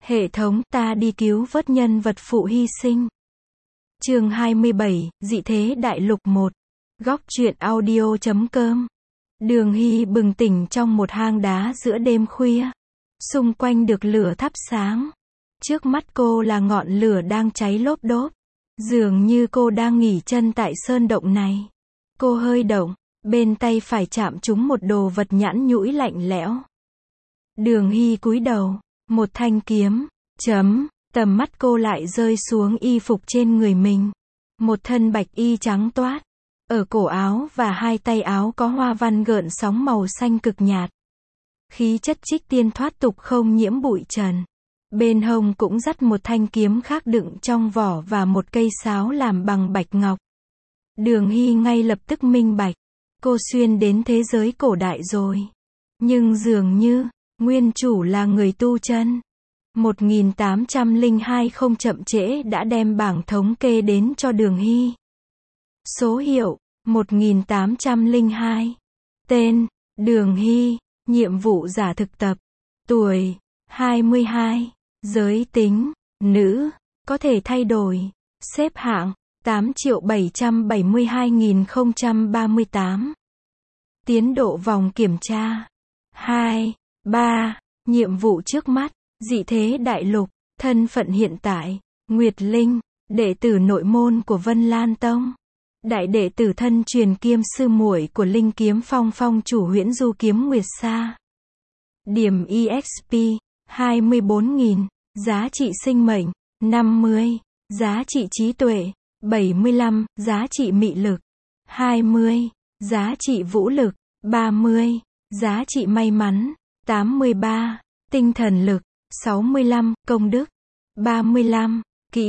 Hệ thống, ta đi cứu vớt nhân vật phụ hy sinh. Chương 27, Dị thế đại lục 1. Góc truyện audio.com. Đường Hy bừng tỉnh trong một hang đá giữa đêm khuya. Xung quanh được lửa thắp sáng. Trước mắt cô là ngọn lửa đang cháy lốp đốp. Dường như cô đang nghỉ chân tại sơn động này. Cô hơi động, bên tay phải chạm trúng một đồ vật nhẵn nhũi lạnh lẽo. Đường Hy cúi đầu, một thanh kiếm, tầm mắt cô lại rơi xuống y phục trên người mình. Một thân bạch y trắng toát. Ở cổ áo và hai tay áo có hoa văn gợn sóng màu xanh cực nhạt. Khí chất trích tiên thoát tục không nhiễm bụi trần. Bên hông cũng dắt một thanh kiếm khác đựng trong vỏ và một cây sáo làm bằng bạch ngọc. Đường Hy ngay lập tức minh bạch. Cô xuyên đến thế giới cổ đại rồi. Nhưng dường như, nguyên chủ là người tu chân. 1802 không chậm trễ đã đem bảng thống kê đến cho Đường Hy. Số hiệu, 1802. Tên, Đường Hy. Nhiệm vụ giả thực tập. Tuổi, 22. Giới tính, nữ. Có thể thay đổi. Xếp hạng, 8.772.038. Tiến độ vòng kiểm tra. 2, 3. Nhiệm vụ trước mắt. Dị thế đại lục. Thân phận hiện tại, Nguyệt Linh, đệ tử nội môn của Vân Lan Tông. Đại đệ tử thân truyền kiêm sư muội của Linh Kiếm Phong phong chủ Huyễn Du Kiếm Nguyệt Sa. Điểm EXP, 24.000. Giá trị sinh mệnh, 50. Giá trị trí tuệ, 75. Giá trị mị lực, 20. Giá trị vũ lực, 30. Giá trị may mắn, 83. Tinh thần lực, 65. Công đức, 35. Kỹ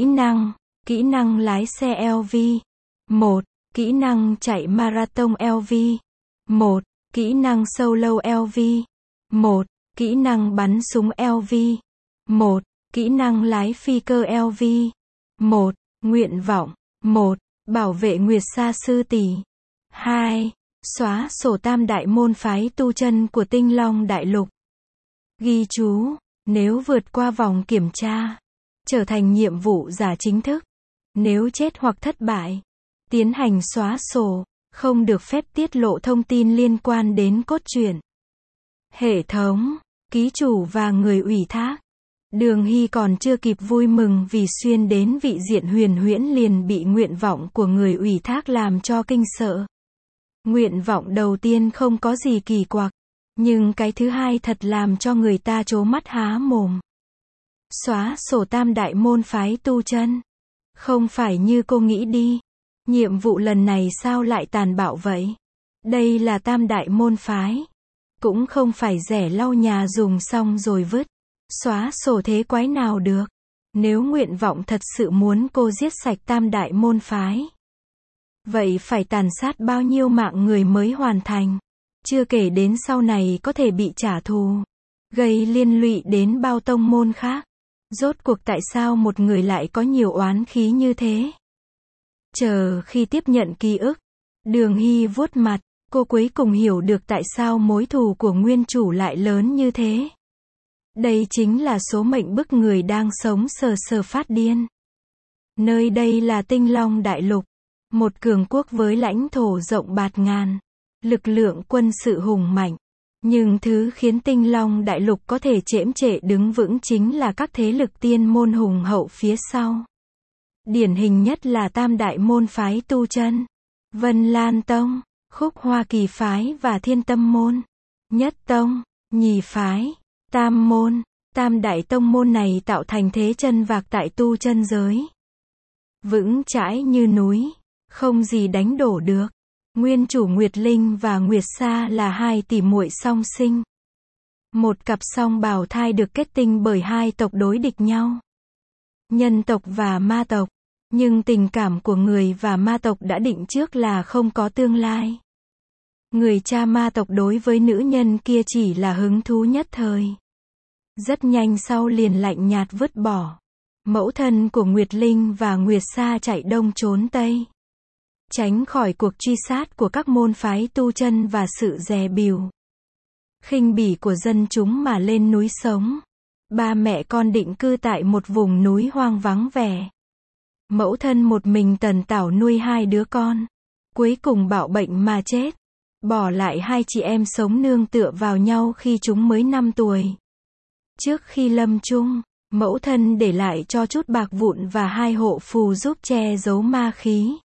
năng lái xe LV. 1. Kỹ năng chạy marathon LV. 1. Kỹ năng solo LV. 1. Kỹ năng bắn súng LV. 1. Kỹ năng lái phi cơ LV. 1. Nguyện vọng. 1. Bảo vệ Nguyệt Sa sư tỷ. 2. Xóa sổ tam đại môn phái tu chân của Tinh Long Đại Lục. Ghi chú, nếu vượt qua vòng kiểm tra, trở thành nhiệm vụ giả chính thức. Nếu chết hoặc thất bại, tiến hành xóa sổ, không được phép tiết lộ thông tin liên quan đến cốt truyện. Hệ thống, ký chủ và người ủy thác. Đường Hy còn chưa kịp vui mừng vì xuyên đến vị diện huyền huyễn liền bị nguyện vọng của người ủy thác làm cho kinh sợ. Nguyện vọng đầu tiên không có gì kỳ quặc, nhưng cái thứ hai thật làm cho người ta trố mắt há mồm. Xóa sổ tam đại môn phái tu chân. Không phải như cô nghĩ đi. Nhiệm vụ lần này sao lại tàn bạo vậy? Đây là tam đại môn phái. Cũng không phải rẻ lau nhà dùng xong rồi vứt. Xóa sổ thế quái nào được. Nếu nguyện vọng thật sự muốn cô giết sạch tam đại môn phái, vậy phải tàn sát bao nhiêu mạng người mới hoàn thành. Chưa kể đến sau này có thể bị trả thù, gây liên lụy đến bao tông môn khác. Rốt cuộc tại sao một người lại có nhiều oán khí như thế? Chờ khi tiếp nhận ký ức, Đường Hy vuốt mặt, cô cuối cùng hiểu được tại sao mối thù của nguyên chủ lại lớn như thế. Đây chính là số mệnh bức người đang sống sờ sờ phát điên. Nơi đây là Tinh Long Đại Lục, một cường quốc với lãnh thổ rộng bạt ngàn, lực lượng quân sự hùng mạnh. Nhưng thứ khiến Tinh Long Đại Lục có thể chễm trệ đứng vững chính là các thế lực tiên môn hùng hậu phía sau. Điển hình nhất là tam đại môn phái tu chân, Vân Lan Tông, Khúc Hoa Kỳ Phái và Thiên Tâm Môn. Nhất Tông, Nhì Phái, Tam Môn. Tam đại tông môn này tạo thành thế chân vạc tại tu chân giới. Vững chãi như núi, không gì đánh đổ được. Nguyên chủ Nguyệt Linh và Nguyệt Sa là hai tỷ muội song sinh. Một cặp song bào thai được kết tinh bởi hai tộc đối địch nhau. Nhân tộc và ma tộc. Nhưng tình cảm của người và ma tộc đã định trước là không có tương lai. Người cha ma tộc đối với nữ nhân kia chỉ là hứng thú nhất thời. Rất nhanh sau liền lạnh nhạt vứt bỏ. Mẫu thân của Nguyệt Linh và Nguyệt Sa chạy đông trốn tây, tránh khỏi cuộc truy sát của các môn phái tu chân và sự dè bỉu, khinh bỉ của dân chúng mà lên núi sống. Ba mẹ con định cư tại một vùng núi hoang vắng vẻ. Mẫu thân một mình tần tảo nuôi hai đứa con. Cuối cùng bạo bệnh mà chết. Bỏ lại hai chị em sống nương tựa vào nhau khi chúng mới 5 tuổi. Trước khi lâm chung, mẫu thân để lại cho chút bạc vụn và 2 hộ phù giúp che giấu ma khí.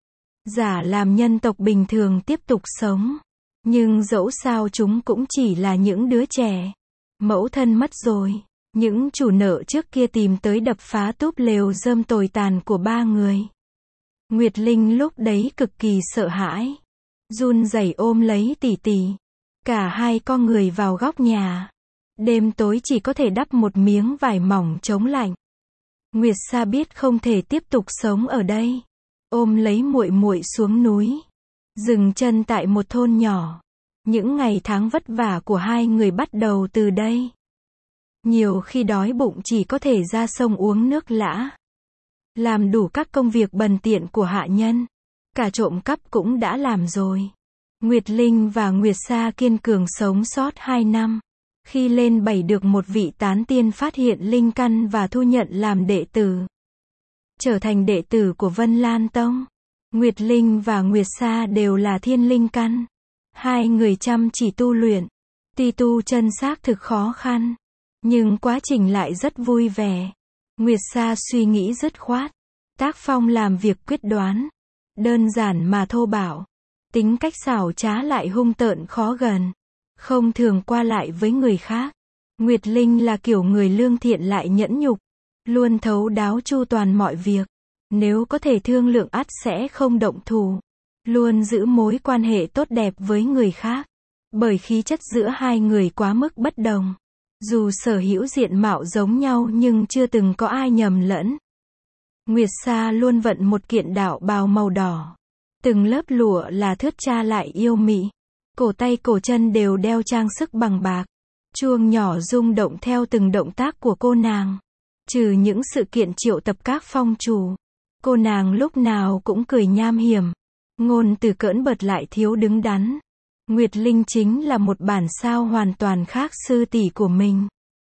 Giả làm nhân tộc bình thường tiếp tục sống. Nhưng dẫu sao chúng cũng chỉ là những đứa trẻ. Mẫu thân mất rồi. Những chủ nợ trước kia tìm tới đập phá túp lều rơm tồi tàn của 3 người. Nguyệt Linh lúc đấy cực kỳ sợ hãi. Run rẩy ôm lấy tỷ tỷ. Cả hai con người vào góc nhà. Đêm tối chỉ có thể đắp một miếng vải mỏng chống lạnh. Nguyệt Sa biết không thể tiếp tục sống ở đây. Ôm lấy muội muội xuống núi. Dừng chân tại một thôn nhỏ. Những ngày tháng vất vả của hai người bắt đầu từ đây. Nhiều khi đói bụng chỉ có thể ra sông uống nước lã. Làm đủ các công việc bần tiện của hạ nhân. Cả trộm cắp cũng đã làm rồi. Nguyệt Linh và Nguyệt Sa kiên cường sống sót 2 năm. Khi lên 7 được một vị tán tiên phát hiện linh căn và thu nhận làm đệ tử. Trở thành đệ tử của Vân Lan Tông. Nguyệt Linh và Nguyệt Sa đều là thiên linh căn. Hai người chăm chỉ tu luyện. Tuy tu chân xác thực khó khăn. Nhưng quá trình lại rất vui vẻ. Nguyệt Sa suy nghĩ dứt khoát. Tác phong làm việc quyết đoán. Đơn giản mà thô bạo. Tính cách xảo trá lại hung tợn khó gần. Không thường qua lại với người khác. Nguyệt Linh là kiểu người lương thiện lại nhẫn nhục. Luôn thấu đáo chu toàn mọi việc. Nếu có thể thương lượng ắt sẽ không động thủ. Luôn giữ mối quan hệ tốt đẹp với người khác. Bởi khí chất giữa hai người quá mức bất đồng. Dù sở hữu diện mạo giống nhau nhưng chưa từng có ai nhầm lẫn. Nguyệt Sa luôn vận một kiện đạo bào màu đỏ. Từng lớp lụa là thướt tha lại yêu mị. Cổ tay cổ chân đều đeo trang sức bằng bạc. Chuông nhỏ rung động theo từng động tác của cô nàng. Trừ những sự kiện triệu tập các phong chủ. Cô nàng lúc nào cũng cười nham hiểm. Ngôn từ cỡn bật lại thiếu đứng đắn. Nguyệt Linh chính là một bản sao hoàn toàn khác sư tỷ của mình.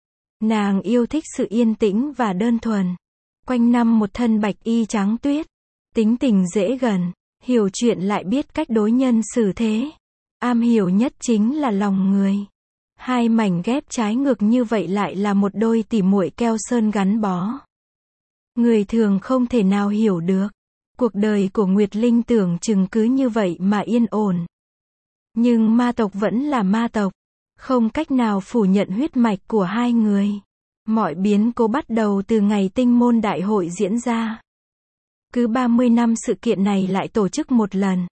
Nàng yêu thích sự yên tĩnh và đơn thuần. Quanh năm một thân bạch y trắng tuyết. Tính tình dễ gần. Hiểu chuyện lại biết cách đối nhân xử thế. Am hiểu nhất chính là lòng người. Hai mảnh ghép trái ngược như vậy lại là một đôi tỉ muội keo sơn gắn bó. Người thường không thể nào hiểu được. Cuộc đời của Nguyệt Linh tưởng chừng cứ như vậy mà yên ổn. Nhưng ma tộc vẫn là ma tộc. Không cách nào phủ nhận huyết mạch của hai người. Mọi biến cố bắt đầu từ ngày tinh môn đại hội diễn ra. Cứ 30 năm sự kiện này lại tổ chức một lần.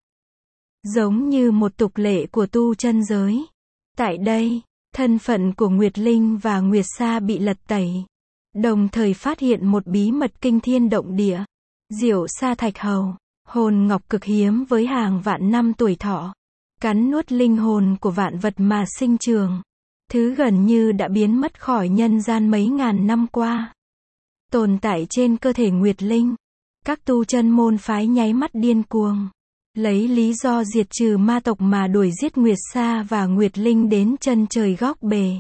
Giống như một tục lệ của tu chân giới. Tại đây, thân phận của Nguyệt Linh và Nguyệt Sa bị lật tẩy. Đồng thời phát hiện một bí mật kinh thiên động địa. Diệu Sa Thạch Hầu, hồn ngọc cực hiếm với hàng vạn năm tuổi thọ. Cắn nuốt linh hồn của vạn vật mà sinh trường. Thứ gần như đã biến mất khỏi nhân gian mấy ngàn năm qua. Tồn tại trên cơ thể Nguyệt Linh. Các tu chân môn phái nháy mắt điên cuồng. Lấy lý do diệt trừ ma tộc mà đuổi giết Nguyệt Sa và Nguyệt Linh đến chân trời góc bể.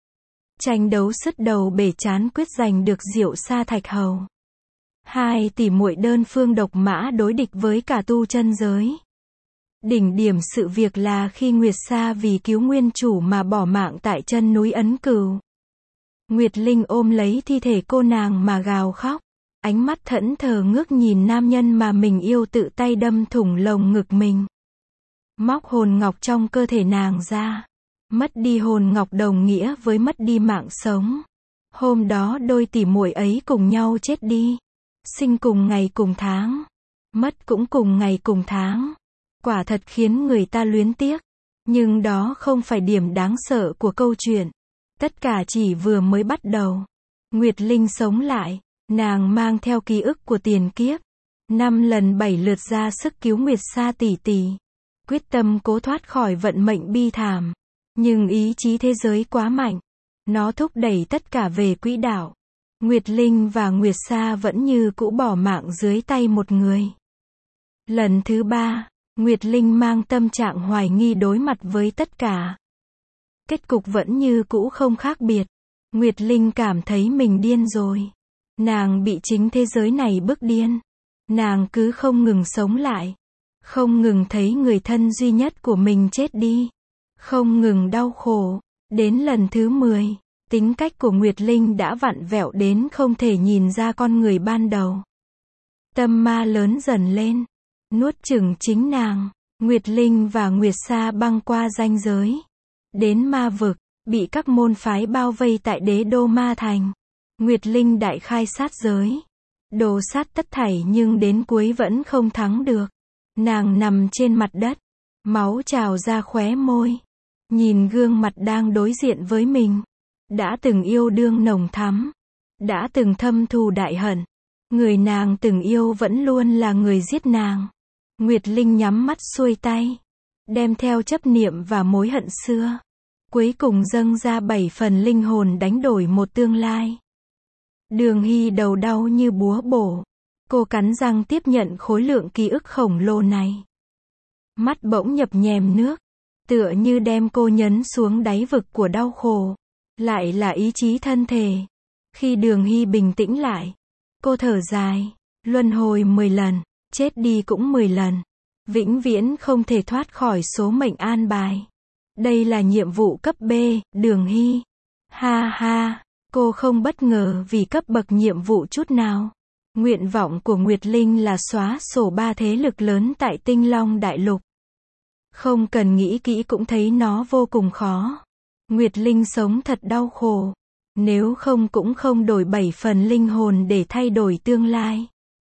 Tranh đấu sứt đầu bể chán quyết giành được Diệu Sa Thạch Hầu. Hai tỷ muội đơn phương độc mã đối địch với cả tu chân giới. Đỉnh điểm sự việc là khi Nguyệt Sa vì cứu nguyên chủ mà bỏ mạng tại chân núi Ấn Cửu. Nguyệt Linh ôm lấy thi thể cô nàng mà gào khóc. Ánh mắt thẫn thờ ngước nhìn nam nhân mà mình yêu tự tay đâm thủng lồng ngực mình. Móc hồn ngọc trong cơ thể nàng ra. Mất đi hồn ngọc đồng nghĩa với mất đi mạng sống. Hôm đó đôi tỷ muội ấy cùng nhau chết đi. Sinh cùng ngày cùng tháng. Mất cũng cùng ngày cùng tháng. Quả thật khiến người ta luyến tiếc. Nhưng đó không phải điểm đáng sợ của câu chuyện. Tất cả chỉ vừa mới bắt đầu. Nguyệt Linh sống lại. Nàng mang theo ký ức của tiền kiếp. 5 lần 7 lượt ra sức cứu Nguyệt Sa tỷ tỷ. Quyết tâm cố thoát khỏi vận mệnh bi thảm. Nhưng ý chí thế giới quá mạnh. Nó thúc đẩy tất cả về quỹ đạo. Nguyệt Linh và Nguyệt Sa vẫn như cũ bỏ mạng dưới tay một người. Lần thứ 3, Nguyệt Linh mang tâm trạng hoài nghi đối mặt với tất cả. Kết cục vẫn như cũ không khác biệt. Nguyệt Linh cảm thấy mình điên rồi. Nàng bị chính thế giới này bức điên. Nàng cứ không ngừng sống lại. Không ngừng thấy người thân duy nhất của mình chết đi. Không ngừng đau khổ. Đến lần thứ 10, tính cách của Nguyệt Linh đã vặn vẹo đến không thể nhìn ra con người ban đầu. Tâm ma lớn dần lên. Nuốt chửng chính nàng. Nguyệt Linh và Nguyệt Sa băng qua ranh giới. Đến ma vực, bị các môn phái bao vây tại đế đô ma thành. Nguyệt Linh đại khai sát giới. Đồ sát tất thảy nhưng đến cuối vẫn không thắng được. Nàng nằm trên mặt đất. Máu trào ra khóe môi. Nhìn gương mặt đang đối diện với mình. Đã từng yêu đương nồng thắm. Đã từng thâm thù đại hận. Người nàng từng yêu vẫn luôn là người giết nàng. Nguyệt Linh nhắm mắt xuôi tay. Đem theo chấp niệm và mối hận xưa. Cuối cùng dâng ra 7 phần linh hồn đánh đổi một tương lai. Đường Hy đầu đau như búa bổ. Cô cắn răng tiếp nhận khối lượng ký ức khổng lồ này. Mắt bỗng nhập nhèm nước. Tựa như đem cô nhấn xuống đáy vực của đau khổ. Lại là ý chí thân thể. Khi Đường Hy bình tĩnh lại. Cô thở dài. Luân hồi 10 lần. Chết đi cũng 10 lần. Vĩnh viễn không thể thoát khỏi số mệnh an bài. Đây là nhiệm vụ cấp B, Đường Hy. Ha ha, cô không bất ngờ vì cấp bậc nhiệm vụ chút nào. Nguyện vọng của Nguyệt Linh là xóa sổ 3 thế lực lớn tại Tinh Long Đại Lục. Không cần nghĩ kỹ cũng thấy nó vô cùng khó. Nguyệt Linh sống thật đau khổ. Nếu không cũng không đổi 7 phần linh hồn để thay đổi tương lai.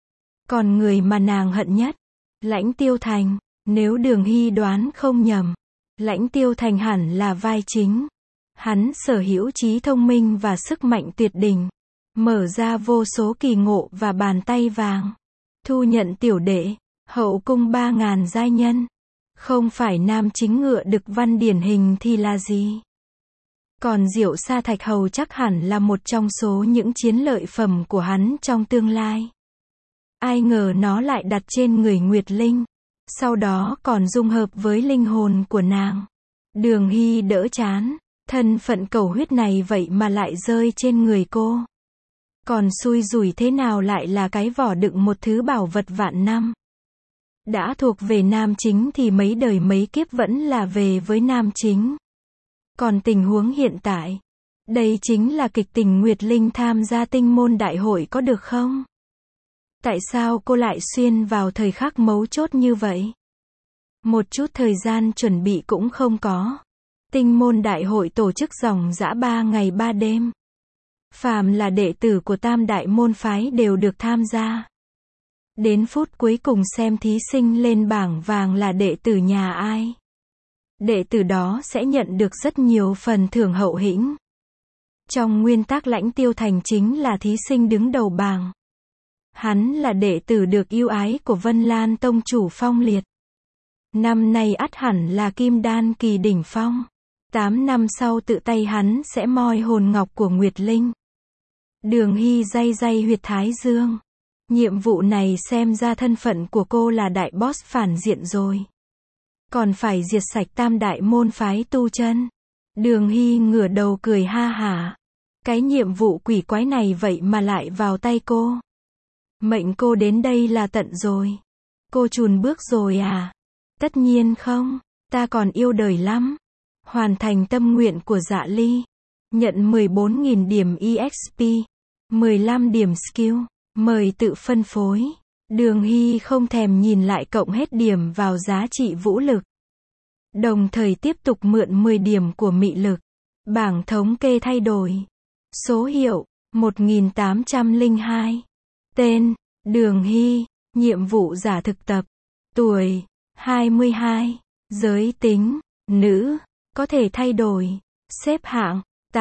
Còn người mà nàng hận nhất, Lãnh Tiêu Thành, nếu Đường Hy đoán không nhầm, Lãnh Tiêu Thành hẳn là vai chính. Hắn sở hữu trí thông minh và sức mạnh tuyệt đỉnh, mở ra vô số kỳ ngộ và bàn tay vàng. Thu nhận tiểu đệ, hậu cung 3.000 giai nhân. Không phải nam chính ngựa đực văn điển hình thì là gì? Còn Diệu Sa Thạch Hầu chắc hẳn là một trong số những chiến lợi phẩm của hắn trong tương lai. Ai ngờ nó lại đặt trên người Nguyệt Linh. Sau đó còn dung hợp với linh hồn của nàng. Đường Hy đỡ chán. Thân phận cầu huyết này vậy mà lại rơi trên người cô. Còn xui rủi thế nào lại là cái vỏ đựng một thứ bảo vật vạn năm. Đã thuộc về nam chính thì mấy đời mấy kiếp vẫn là về với nam chính. Còn tình huống hiện tại, đây chính là kịch tình Nguyệt Linh tham gia tinh môn đại hội có được không? Tại sao cô lại xuyên vào thời khắc mấu chốt như vậy? Một chút thời gian chuẩn bị cũng không có. Tinh môn đại hội tổ chức dòng dã 3 ngày 3 đêm. Phàm là đệ tử của tam đại môn phái đều được tham gia. Đến phút cuối cùng xem thí sinh lên bảng vàng là đệ tử nhà ai. Đệ tử đó sẽ nhận được rất nhiều phần thưởng hậu hĩnh. Trong nguyên tắc Lãnh Tiêu Thành chính là thí sinh đứng đầu bảng. Hắn là đệ tử được yêu ái của Vân Lan Tông chủ Phong Liệt. Năm nay ắt hẳn là kim đan kỳ đỉnh phong. 8 năm sau tự tay hắn sẽ moi hồn ngọc của Nguyệt Linh. Đường Hy day day huyệt thái dương. Nhiệm vụ này xem ra thân phận của cô là đại boss phản diện rồi. Còn phải diệt sạch tam đại môn phái tu chân. Đường Hy ngửa đầu cười ha hả. Cái nhiệm vụ quỷ quái này vậy mà lại vào tay cô. Mệnh cô đến đây là tận rồi. Cô chùn bước rồi à? Tất nhiên không, ta còn yêu đời lắm. Hoàn thành tâm nguyện của Dạ Ly. Nhận 14.000 điểm EXP. 15 điểm skill. Mời tự phân phối. Đường Hy không thèm nhìn lại cộng hết điểm vào giá trị vũ lực. Đồng thời tiếp tục mượn 10 điểm của mị lực. Bảng thống kê thay đổi. Số hiệu 1802. Tên Đường Hy. Nhiệm vụ giả thực tập. Tuổi 22. Giới tính nữ. Có thể thay đổi. Xếp hạng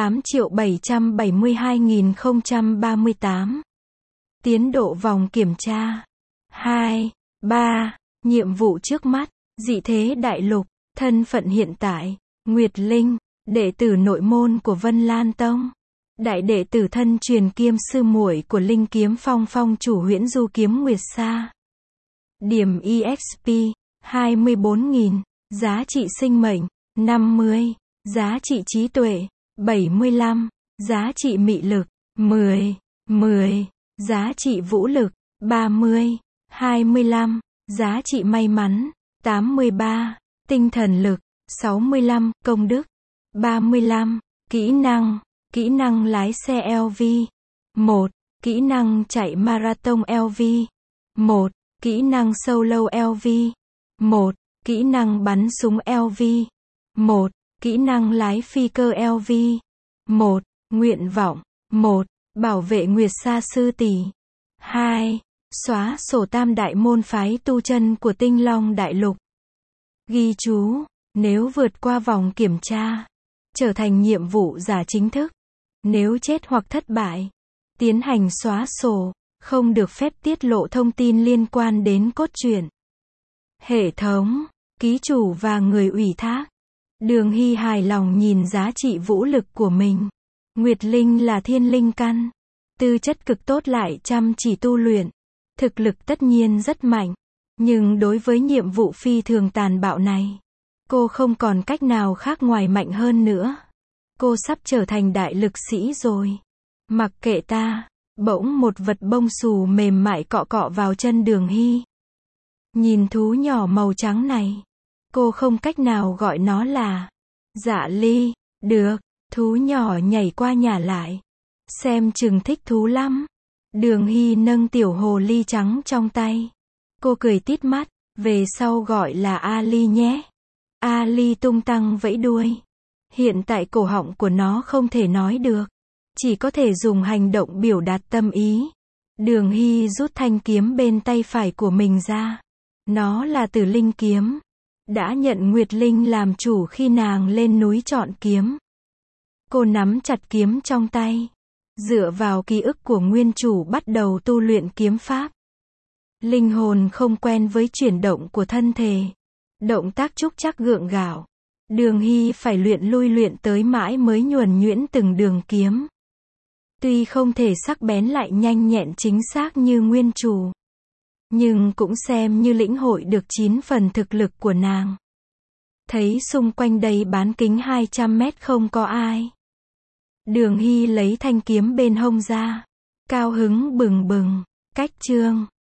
8.772.038. Tiến độ vòng kiểm tra 2, 3. Nhiệm vụ trước mắt. Dị thế đại lục. Thân phận hiện tại. Nguyệt Linh. Đệ tử nội môn của Vân Lan Tông. Đại đệ tử thân truyền kiêm sư muội của Linh Kiếm Phong Phong chủ Huyễn Du Kiếm Nguyệt Sa. Điểm EXP 24.000. Giá trị sinh mệnh 50. Giá trị trí tuệ 75. giá trị mị lực, 10, 10, giá trị vũ lực, 30, 25, giá trị may mắn, 83, tinh thần lực, 65, công đức, 35, kỹ năng lái xe LV, 1, kỹ năng chạy marathon LV, 1, kỹ năng solo LV, 1, kỹ năng bắn súng LV, 1, kỹ năng lái phi cơ LV, 1, nguyện vọng, 1, bảo vệ Nguyệt Sa Sư tỷ, 2, xóa sổ tam đại môn phái tu chân của Tinh Long Đại Lục. Ghi chú, nếu vượt qua vòng kiểm tra, trở thành nhiệm vụ giả chính thức. Nếu chết hoặc thất bại, tiến hành xóa sổ, không được phép tiết lộ thông tin liên quan đến cốt truyện. Hệ thống, ký chủ và người ủy thác. Đường Hy hài lòng nhìn giá trị vũ lực của mình. Nguyệt Linh là thiên linh căn, tư chất cực tốt lại chăm chỉ tu luyện. Thực lực tất nhiên rất mạnh, nhưng đối với nhiệm vụ phi thường tàn bạo này, cô không còn cách nào khác ngoài mạnh hơn nữa. Cô sắp trở thành đại lực sĩ rồi. Mặc kệ ta, bỗng một vật bông xù mềm mại cọ cọ vào chân Đường Hy. Nhìn thú nhỏ màu trắng này, cô không cách nào gọi nó là Dạ Ly, được, thú nhỏ nhảy qua nhả lại. Xem chừng thích thú lắm. Đường Hy nâng tiểu hồ ly trắng trong tay. Cô cười tít mắt, về sau gọi là Ali nhé. Ali tung tăng vẫy đuôi. Hiện tại cổ họng của nó không thể nói được, chỉ có thể dùng hành động biểu đạt tâm ý. Đường Hy rút thanh kiếm bên tay phải của mình ra. Nó là Tử Linh kiếm. Đã nhận Nguyệt Linh làm chủ khi nàng lên núi chọn kiếm. Cô nắm chặt kiếm trong tay, dựa vào ký ức của nguyên chủ bắt đầu tu luyện kiếm pháp. Linh hồn không quen với chuyển động của thân thể. Động tác trúc trắc gượng gạo. Đường Hy phải luyện lui luyện tới mãi mới nhuần nhuyễn từng đường kiếm. Tuy không thể sắc bén lại nhanh nhẹn chính xác như nguyên chủ, nhưng cũng xem như lĩnh hội được 9 phần thực lực của nàng. Thấy xung quanh đây bán kính 200 mét không có ai. Đường Hy lấy thanh kiếm bên hông ra. Cao hứng bừng bừng. Cách chương